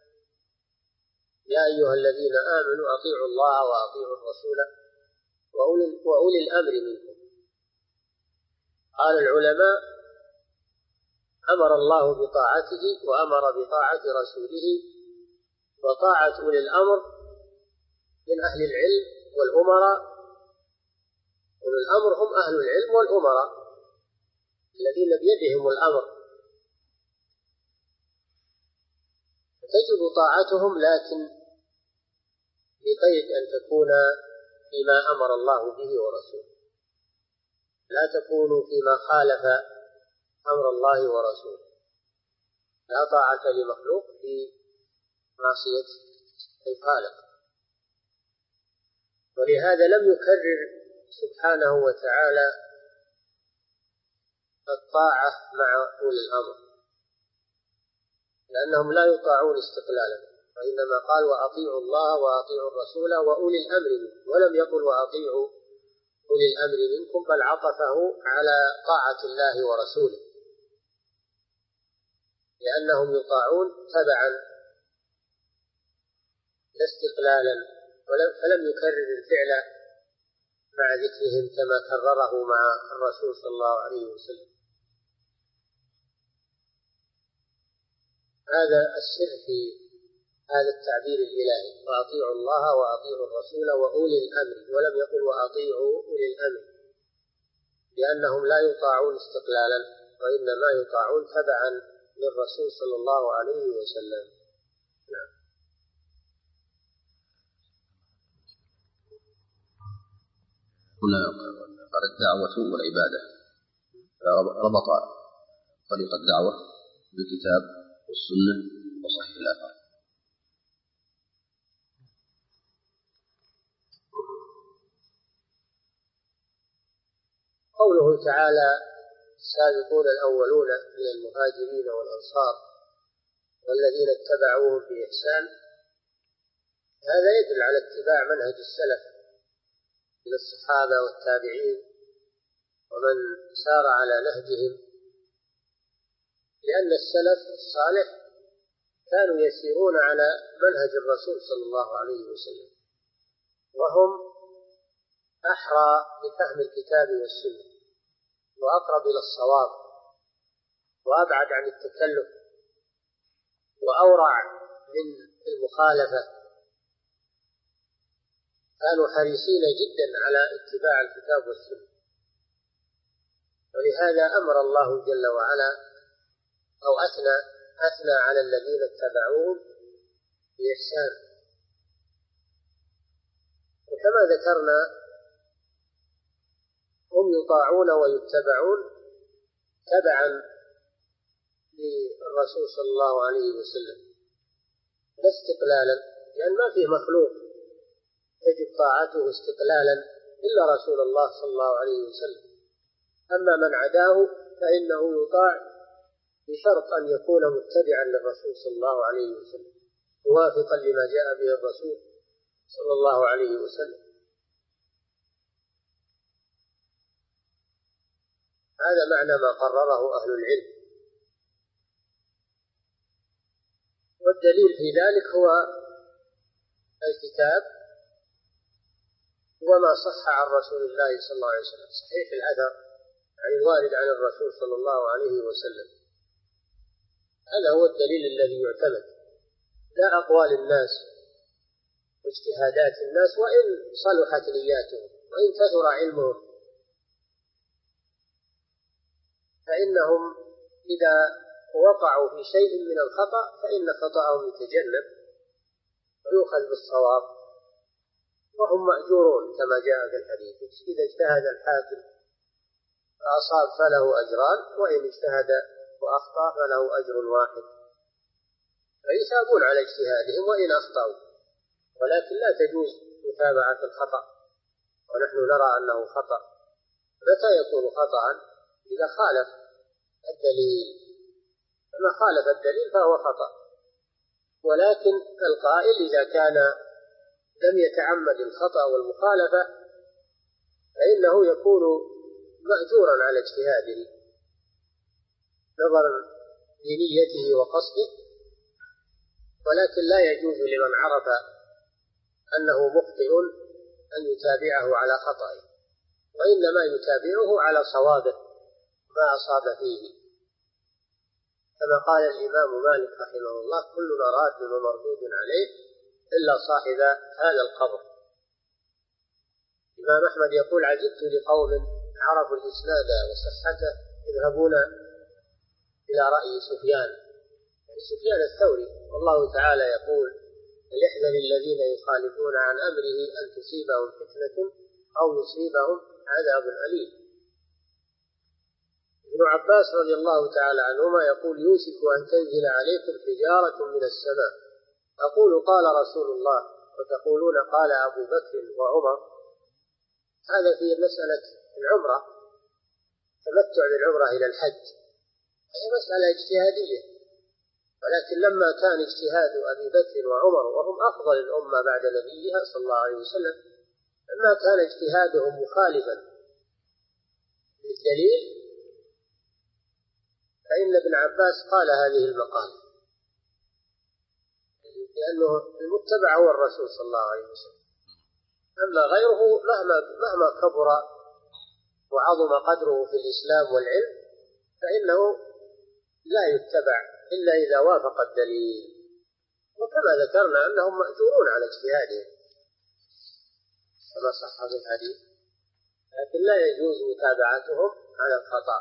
يا أيها الذين آمنوا أطيعوا الله وأطيعوا الرسول وأولي الأمر منكم. قال العلماء: أمر الله بطاعته وأمر بطاعة رسوله، وطاعة أولي الأمر من أهل العلم والأمراء. أولي الأمر هم أهل العلم والأمراء الذين بيدهم الأمر، تجب طاعتهم، لكن بقيد أن تكون فيما أمر الله به ورسوله، لا تكون فيما خالف أمر الله ورسوله. لا طاعة لمخلوق في معصية الخالق. ولهذا لم يكرر سبحانه وتعالى الطاعة مع أولي الأمر، لأنهم لا يطاعون استقلالا، وإنما قال: وأطيعوا الله وأطيعوا الرسول وأولي الأمر منكم، ولم يقل وأطيعوا أولي الأمر منكم، بل عطفه على طاعة الله ورسوله، لأنهم يطاعون تبعا لا استقلالا، فلم يكرر الفعل مع ذكرهم كما كرره مع الرسول صلى الله عليه وسلم. هذا السر في هذا التعبير الإلهي: وأطيعوا الله وأطيعوا الرسول وأولي الأمر، ولم يقل وأطيعوا أولي الأمر، لأنهم لا يطاعون استقلالا، وإنما يطاعون تبعا للرسول صلى الله عليه وسلم. نعم. هنا قال الدعوة والعبادة، ربط طريق الدعوة بالكتاب والسنة وصحيح الآثار. قوله تعالى: السابقون الأولون من المهاجرين والأنصار والذين اتبعوهم بإحسان، هذا يدل على اتباع منهج السلف من الصحابة والتابعين ومن سار على نهجهم، لأن السلف الصالح كانوا يسيرون على منهج الرسول صلى الله عليه وسلم، وهم أحرى بفهم الكتاب والسنة، وأقرب إلى الصواب، وأبعد عن التكلف، وأورع من المخالفة. كانوا حريصين جدا على اتباع الكتاب والسنة، ولهذا أمر الله جل وعلا أو أثنى أثنى على الذين اتبعوهم بإحسان. وكما ذكرنا هم يطاعون ويتبعون تبعا للرسول صلى الله عليه وسلم لا استقلالا، لأن ما فيه مخلوق تجب طاعته استقلالا إلا رسول الله صلى الله عليه وسلم. أما من عداه فإنه يطاع بشرط أن يكون متبعا للرسول صلى الله عليه وسلم، موافقا لما جاء به الرسول صلى الله عليه وسلم. هذا معنى ما قرره أهل العلم. والدليل في ذلك هو الكتاب وما صح عن رسول الله صلى الله عليه وسلم، صحيح الأثر عن الوارد عن الرسول صلى الله عليه وسلم. هذا هو الدليل الذي يعتمد، لا أقوال الناس واجتهادات الناس وإن صلحت نياتهم وإن كثر علمهم، فإنهم إذا وقعوا في شيء من الخطأ فإن خطأهم يتجنب ويؤخذ بالصواب وهم مأجورون كما جاء في الحديث. إذا اجتهد الحاكم فأصاب فله أجران، وإن اجتهد وأخطأ فله أجر واحد، فيثابون على اجتهادهم وإن أخطأوا، ولكن لا تجوز متابعة الخطأ، ونحن نرى أنه خطأ. متى يكون خطأ؟ إذا خالف الدليل، فما خالف الدليل فهو خطأ. ولكن القائل إذا كان لم يتعمد الخطأ والمخالفة فإنه يكون مأجورا على اجتهاده نظرا لنيته وقصده، ولكن لا يجوز لمن عرف أنه مخطئ أن يتابعه على خطأه، وإنما يتابعه على صوابه ما أصاب فيه، كما قال الإمام مالك رحمه الله: كلنا راد ومردود عليه إلا صاحب هذا القبر. الإمام أحمد يقول: عجبت لقوم عرفوا الإسناد وصحته يذهبون إلى رأي سفيان سفيان الثوري، والله تعالى يقول: ليحذر الذين يخالفون عن أمره أن تصيبهم فتنة أو يصيبهم عذاب أليم. ابن عباس رضي الله تعالى عنهما يقول: يوشك أن تنزل عليكم حجارة من السماء، أقول قال رسول الله وتقولون قال أبو بكر وعمر. هذا في مسألة العمرة، تمتع بالعمرة إلى الحج، هي مسألة اجتهادية، ولكن لما كان اجتهاد أبي بكر وعمر وهم أفضل الأمة بعد نبيها صلى الله عليه وسلم، لما كان اجتهادهم مخالفا للدليل فإن ابن عباس قال هذه المقالة، لأنه المتبع هو الرسول صلى الله عليه وسلم. أما غيره مهما مهما كبر وعظم قدره في الإسلام والعلم فإنه لا يتبع إلا إذا وافق الدليل، وكما ذكرنا أنهم مأجورون على اجتهادهم كما صح في الحديث، لكن لا يجوز متابعتهم على الخطأ.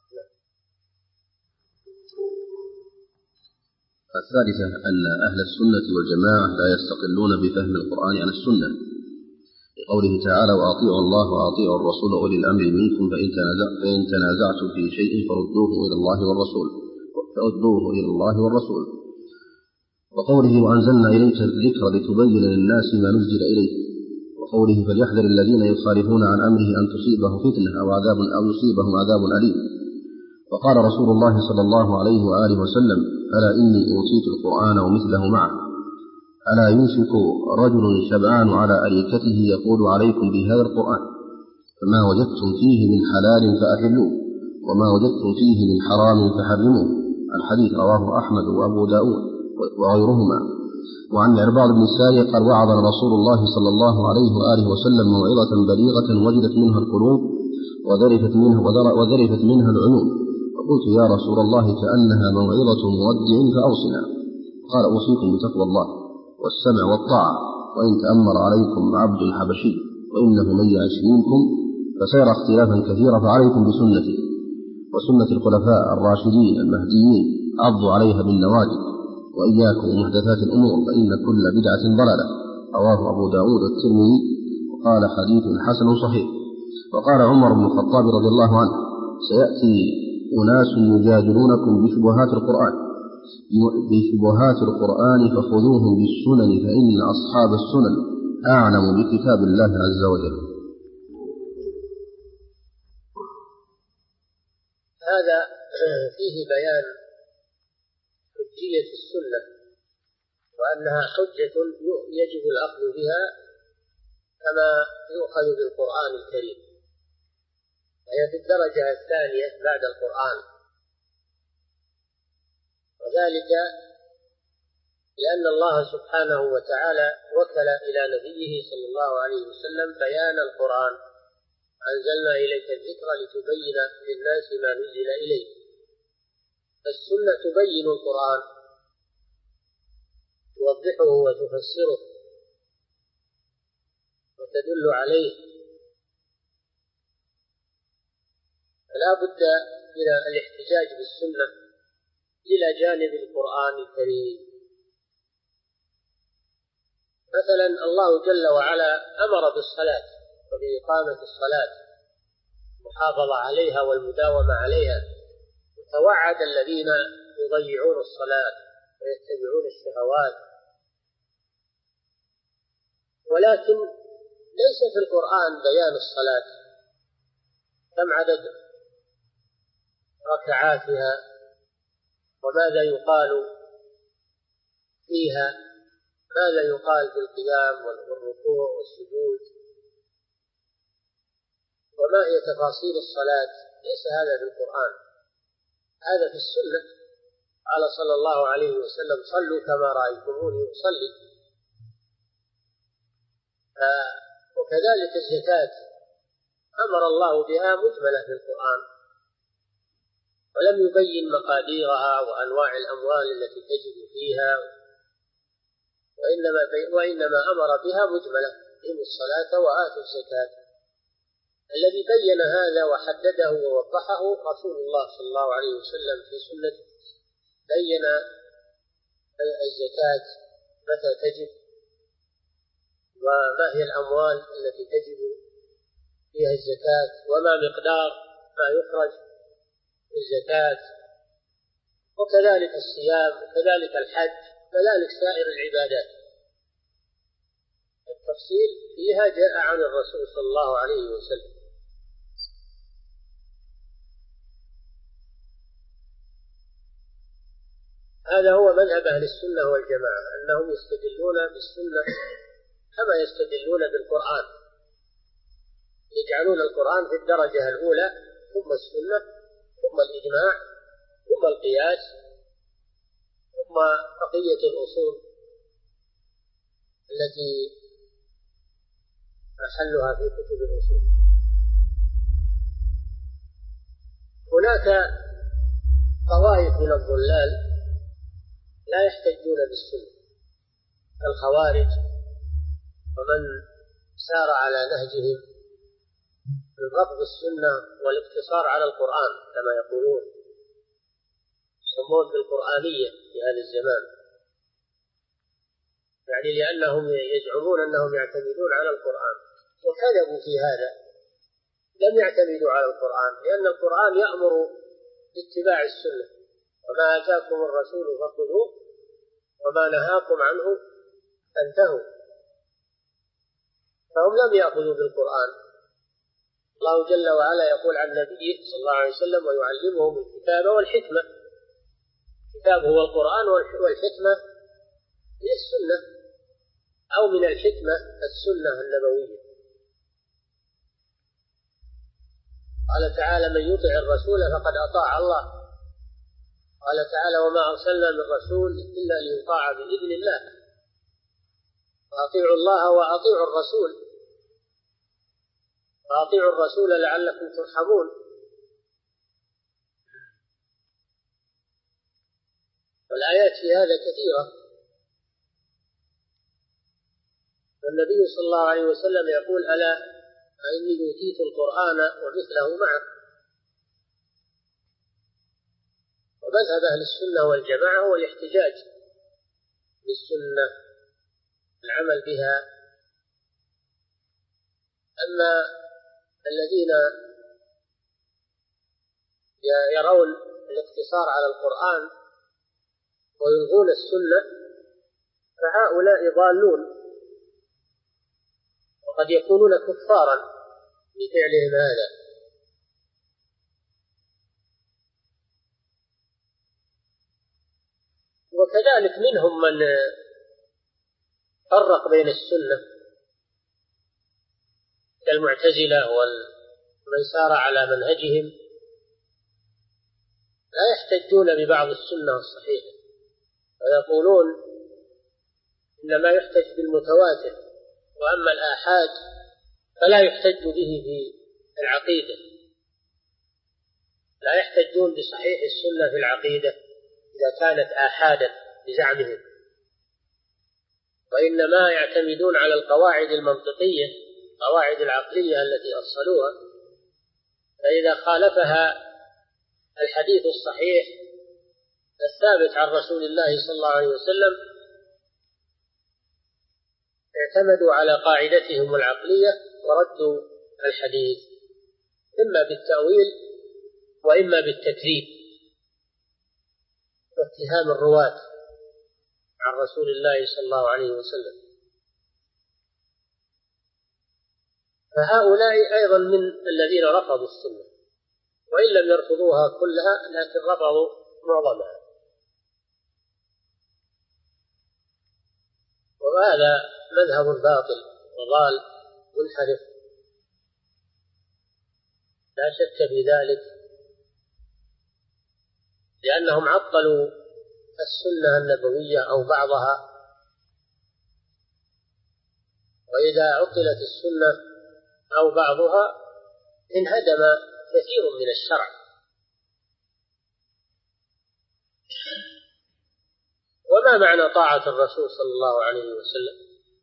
الثالثة أن أهل السنة والجماعة لا يستقلون بفهم القرآن عن السنة، لقوله تعالى: وأطيعوا الله وأطيعوا الرسول وأولي الأمر منكم فإن تنازعتم في شيء فردوه إلى الله والرسول فردوه إلى الله والرسول. وقوله: وأنزلنا إليك الذكر لتبين للناس ما نزل إليه. وقوله: فليحذر الذين يخالفون عن أمره أن تصيبه فتنة أو عذاب أو يصيبهم عذاب أليم. وقال رسول الله صلى الله عليه وآله وسلم: ألا إني أوتيت القرآن ومثله معه، ألا يوشك رجل شبعان على أريكته يقول عليكم بهذا القرآن، فما وجدتم فيه من حلال فأحلوه وما وجدتم فيه من حرام فحرموه. الحديث رواه أحمد وأبو داود وغيرهما. وعن العرباض بن السارية قال: وعظنا رسول الله صلى الله عليه وآله وسلم موعظة بليغة وجدت منها القلوب وذرفت منها, وذرفت منها العيون، فقلت: يا رسول الله كأنها موعظة مودع فأوصنا. قال: أوصيكم بتقوى الله والسمع والطاعة، وإن تأمر عليكم عبد حبشي وإنه من يعش منكم فسيرى اختلافا كثيرا، فعليكم بسنتي وسنة الخلفاء الراشدين المهديين عضوا عليها بالنواجذ، وإياكم ومحدثات الأمور فإن كل بدعة ضلالة. رواه أبو داود والترمذي وقال: حديث حسن صحيح. وقال عمر بن الخطاب رضي الله عنه: سيأتي أناس يجادلونكم بشبهات القرآن بشبهات القرآن فخذوهم بالسنن فإن أصحاب السنن أعلم بكتاب الله عز وجل. هذا فيه بيان حجية السنة، وأنها حجة يجب الأخذ بها كما يؤخذ بالقرآن الكريم، وهي في الدرجة الثانية بعد القرآن، وذلك لأن الله سبحانه وتعالى وكل إلى نبيه صلى الله عليه وسلم بيان القرآن: أنزلنا إليك الذكر لتبين للناس ما نزل إليه. فالسنة تبين القرآن، توضحه وتفسره وتدل عليه، فلا بد من الاحتجاج بالسنة إلى جانب القرآن الكريم. مثلا الله جل وعلا أمر بالصلاة وبإقامة الصلاة، المحافظة عليها والمداومة عليها، وتوعد الذين يضيعون الصلاة ويتبعون الشهوات. ولكن ليس في القرآن بيان الصلاة، كم عدد ركعاتها وماذا يقال فيها، ماذا يقال في القيام والركوع والسجود، وما هي تفاصيل الصلاة. ليس هذا في القرآن، هذا في السنة. قال صلى الله عليه وسلم: صلوا كما رأيتموني أصلي. وكذلك الزكاة أمر الله بها مجملة في القرآن، ولم يبين مقاديرها وأنواع الأموال التي تجب فيها، وإنما, وإنما أمر بها مجملة: أقيموا الصلاة وآتوا الزكاة. الذي بين هذا وحدده ووضحه رسول الله صلى الله عليه وسلم في سنته، بين الزكاة متى تجب، وما هي الأموال التي تجب فيها الزكاة، وما مقدار ما يخرج في الزكاة، وكذلك الصيام، وكذلك الحج، وكذلك سائر العبادات. التفصيل فيها جاء عن الرسول صلى الله عليه وسلم. هذا هو مذهب أهل السنة والجماعة، أنهم يستدلون بالسنة كما يستدلون بالقرآن، يجعلون القرآن في الدرجة الأولى، ثم السنة، ثم الإجماع، ثم القياس، ثم بقية الأصول التي محلها في كتب الأصول. هناك طوائف من الضلال لا يحتجون بالسنة، الخوارج ومن سار على نهجهم من رفض السنة والاقتصار على القرآن كما يقولون، يسمون بالقرآنية في هذا الزمان، يعني لأنهم يزعمون أنهم يعتمدون على القرآن، وكذبوا في هذا. لم يعتمدوا على القرآن، لأن القرآن يأمر باتباع السنة: وما آتاكم الرسول فخذوه وما نهاكم عنه فانتهوا. فهم لم يأخذوا بالقرآن. الله جل وعلا يقول عن نبيه صلى الله عليه وسلم: ويعلمهم الكتاب والحكمة. الكتاب هو القرآن، والحكمة هي السنة، أو من الحكمة السنة النبوية. قال تعالى: من يطع الرسول فقد أطاع الله. قال تعالى: وما أرسلنا من رسول إلا ليطاع بإذن الله، فأطيعوا الله وأطيعوا الرسول، فأطيعوا الرسول لعلكم ترحمون. والآيات في هذا كثيرة. والنبي صلى الله عليه وسلم يقول: ألا إني أوتيت القرآن ومثله معه. ومذهب أهل السنة والجماعة هو الاحتجاج بالسنة، العمل بها. أما الذين يرون الاقتصار على القرآن ويلغون السنة فهؤلاء ضالون، وقد يكونون كفارا بفعلهم هذا. وكذلك منهم من فرق بين السنة كالمعتزلة ومن سار على منهجهم لا يحتجون ببعض السنة الصحيحة ويقولون إنما يحتج بالمتواتر، وأما الآحاد فلا يحتج به في العقيدة، لا يحتجون بصحيح السنة في العقيدة إذا كانت آحادا بزعمهم، وإنما يعتمدون على القواعد المنطقية، القواعد العقلية التي أصلوها، فإذا خالفها الحديث الصحيح الثابت عن رسول الله صلى الله عليه وسلم اعتمدوا على قاعدتهم العقلية وردوا الحديث إما بالتأويل وإما بالتكذيب واتهام الرواة عن رسول الله صلى الله عليه وسلم. فهؤلاء أيضا من الذين رفضوا السنة، وإن لم يرفضوها كلها لكن رفضوا معظمها، وهذا مذهب باطل وضال منحرف لا شك في ذلك، لأنهم عطلوا السنة النبوية أو بعضها، وإذا عطلت السنة أو بعضها انهدم كثير من الشرع. وما معنى طاعة الرسول صلى الله عليه وسلم؟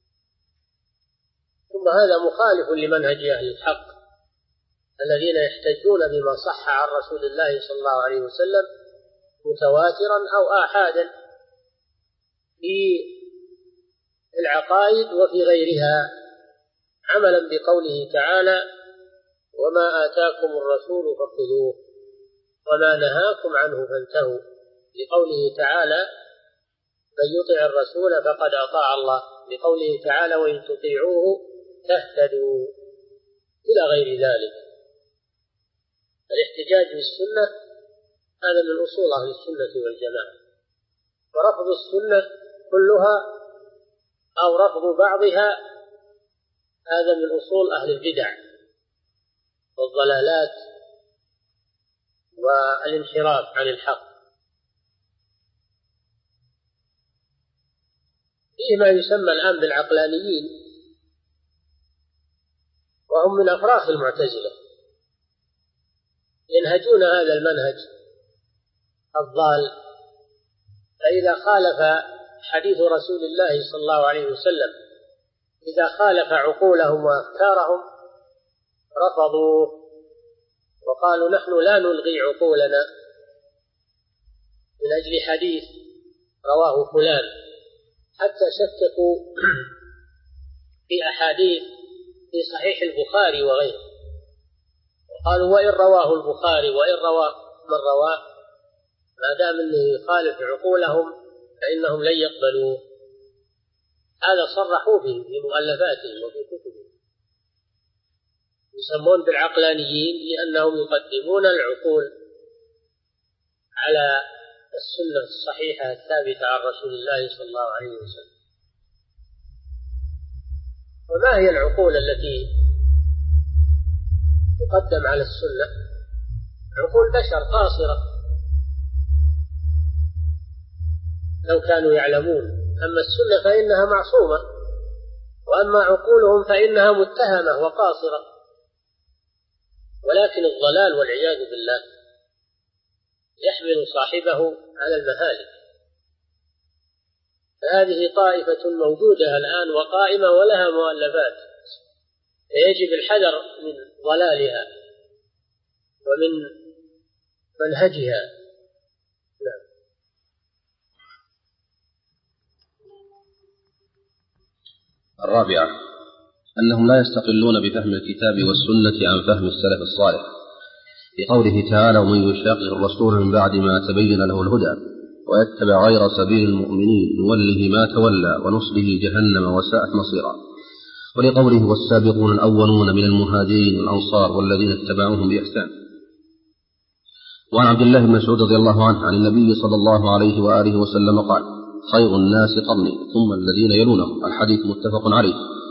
ثم هذا مخالف لمنهج أهل الحق الذين يحتجون بما صح عن رسول الله صلى الله عليه وسلم متواترا أو آحادا في العقائد وفي غيرها، عملا بقوله تعالى: وما آتاكم الرسول فخذوه وما نهاكم عنه فانتهوا، لقوله تعالى: من يطع الرسول فقد أطاع الله، لقوله تعالى: وإن تطيعوه تهتدوا، إلى غير ذلك. الاحتجاج بالسنة هذا من أصول أهل السنة والجماعة، ورفض السنة كلها أو رفض بعضها هذا من أصول أهل البدع والضلالات والانحراف عن الحق. فيه ما يسمى الآن بالعقلانيين، وهم من أفراخ المعتزلة، ينهجون هذا المنهج الضال، فإذا خالف حديث رسول الله صلى الله عليه وسلم، إذا خالف عقولهم وأفكارهم رفضوه وقالوا: نحن لا نلغي عقولنا من أجل حديث رواه فلان، حتى شككوا في أحاديث في صحيح البخاري وغيره، وقالوا: وإن رواه البخاري وإن رواه من رواه ما دام أنه يخالف عقولهم فإنهم لن يقبلوه. هذا صرحوا به في مؤلفاتهم وفي كتبهم، يسمون بالعقلانيين لأنهم يقدمون العقول على السنة الصحيحة الثابتة عن رسول الله صلى الله عليه وسلم. وما هي العقول التي تقدم على السنة؟ عقول بشر قاصرة لو كانوا يعلمون، أما السنة فإنها معصومة، وأما عقولهم فإنها متهمة وقاصرة. ولكن الضلال والعياذ بالله يحمل صاحبه على المهالك. هذه طائفة موجودة الآن وقائمة ولها مؤلفات، فيجب الحذر من ضلالها ومن منهجها. الرابعة أنهم لا يستقلون بفهم الكتاب والسنة عن فهم السلف الصالح، لقوله تعالى: ومن يشاقق الرسول من بعد ما تبين له الهدى ويتبع غير سبيل المؤمنين نوله ما تولى ونصله جهنم وساءت مصيرا، ولقوله: والسابقون الأولون من المهاجرين والأنصار والذين اتبعوهم بإحسان. وعن عبد الله بن مسعود رضي الله عنه عن النبي صلى الله عليه وآله وسلم قال: خير الناس قرني ثم الذين يلونهم، الحديث متفق عليه.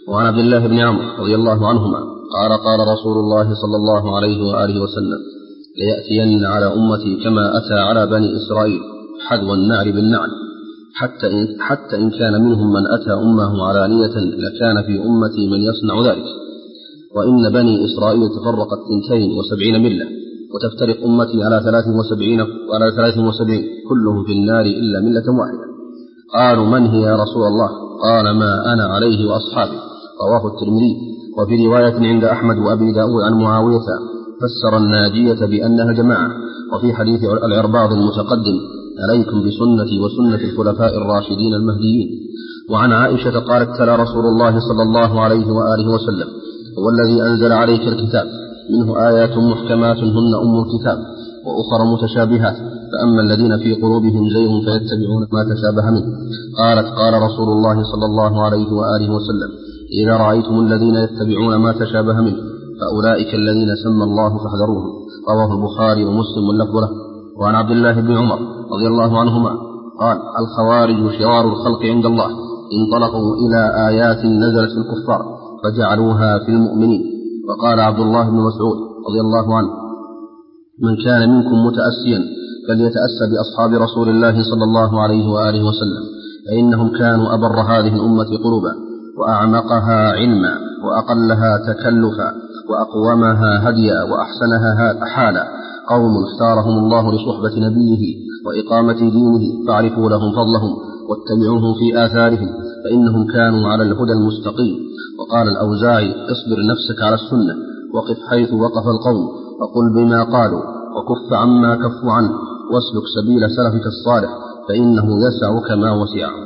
وعن عبد الله بن عمرو رضي الله عنهما قال قال رسول الله صلى الله عليه وآله وسلم ليأتين على أمتي كما أتى على بني إسرائيل حذو النعل بالنعل حتى إن, حتى إن كان منهم من أتى أمه علانية لكان في أمتي من يصنع ذلك. وإن بني إسرائيل تفرقت اثنتين وسبعين ملة وتفترق أمتي على ثلاث وسبعين, على ثلاث وسبعين كلهم في النار إلا ملة واحدة. قالوا من هي يا رسول الله؟ قال ما أنا عليه وأصحابي. رواه الترمذي. وفي رواية عند أحمد وأبي داود عن معاوية فسر الناجية بأنها جماعة. وفي حديث العرباض المتقدم عليكم بسنتي وسنة الخلفاء الراشدين المهديين. وعن عائشة قالت تلا رسول الله صلى الله عليه وآله وسلم هو الذي أنزل عليك الكتاب منه آيات محكمات هن أم الكتاب وأخر متشابهات فأما الذين في قلوبهم زيغ فيتبعون ما تشابه منه. قالت قال رسول الله صلى الله عليه وآله وسلم إذا رأيتم الذين يتبعون ما تشابه منه فأولئك الذين سمى الله فاحذروهم. رواه البخاري ومسلم واللفظ له. وعن عبد الله بن عمر رضي الله عنهما قال الخوارج شرار الخلق عند الله انطلقوا إلى آيات نزلت في الكفار فجعلوها في المؤمنين. وقال عبد الله بن مسعود رضي الله عنه من كان منكم متأسيا فليتأسى بأصحاب رسول الله صلى الله عليه وآله وسلم فإنهم كانوا أبر هذه الأمة قلوبا وأعمقها علما وأقلها تكلفا وأقومها هديا وأحسنها حالا قوم اختارهم الله لصحبة نبيه وإقامة دينه فاعرفوا لهم فضلهم واتبعوهم في آثارهم فإنهم كانوا على الهدى المستقيم. وقال الأوزاعي اصبر نفسك على السنة وقف حيث وقف القوم وقل بما قالوا وكف عما كفوا عنه واسلك سبيل سلفك الصالح فإنه يسعك ما وسعه.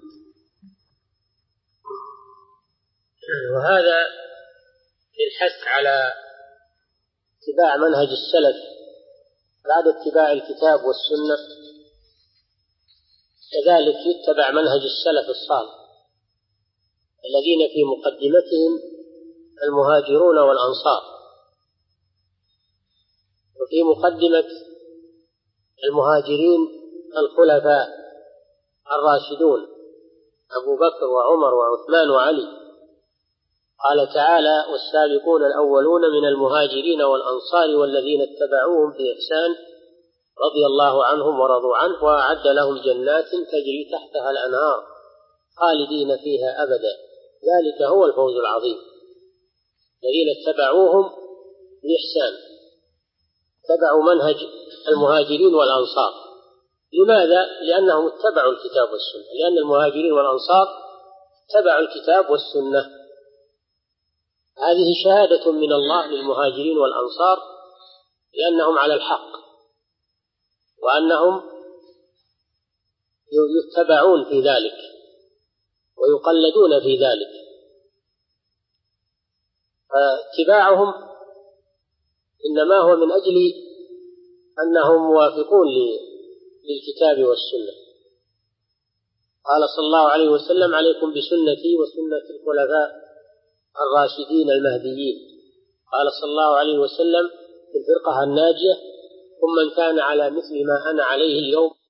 وهذا للحث على اتباع منهج السلف بعد اتباع الكتاب والسنة. كذلك يتبع منهج السلف الصالح الذين في مقدمتهم المهاجرون والأنصار. وفي مقدمة المهاجرين الخلفاء الراشدون أبو بكر وعمر وعثمان وعلي. قال تعالى والسابقون الأولون من المهاجرين والأنصار والذين اتبعوهم بإحسان رضي الله عنهم ورضوا عنه وأعد لهم جنات تجري تحتها الأنهار خالدين فيها أبدا ذلك هو الفوز العظيم. الذين اتبعوهم بإحسان اتبعوا منهج المهاجرين والأنصار. لماذا؟ لأنهم اتبعوا الكتاب والسنة، لأن المهاجرين والأنصار اتبعوا الكتاب والسنة. هذه شهادة من الله للمهاجرين والأنصار لأنهم على الحق وأنهم يتبعون في ذلك ويقلدون في ذلك. فاتباعهم إنما هو من أجل أنهم موافقون للكتاب والسنة. قال صلى الله عليه وسلم عليكم بسنتي وسنة الخلفاء الراشدين المهديين. قال صلى الله عليه وسلم في الفرقة الناجية هم من كان على مثل ما أنا عليه اليوم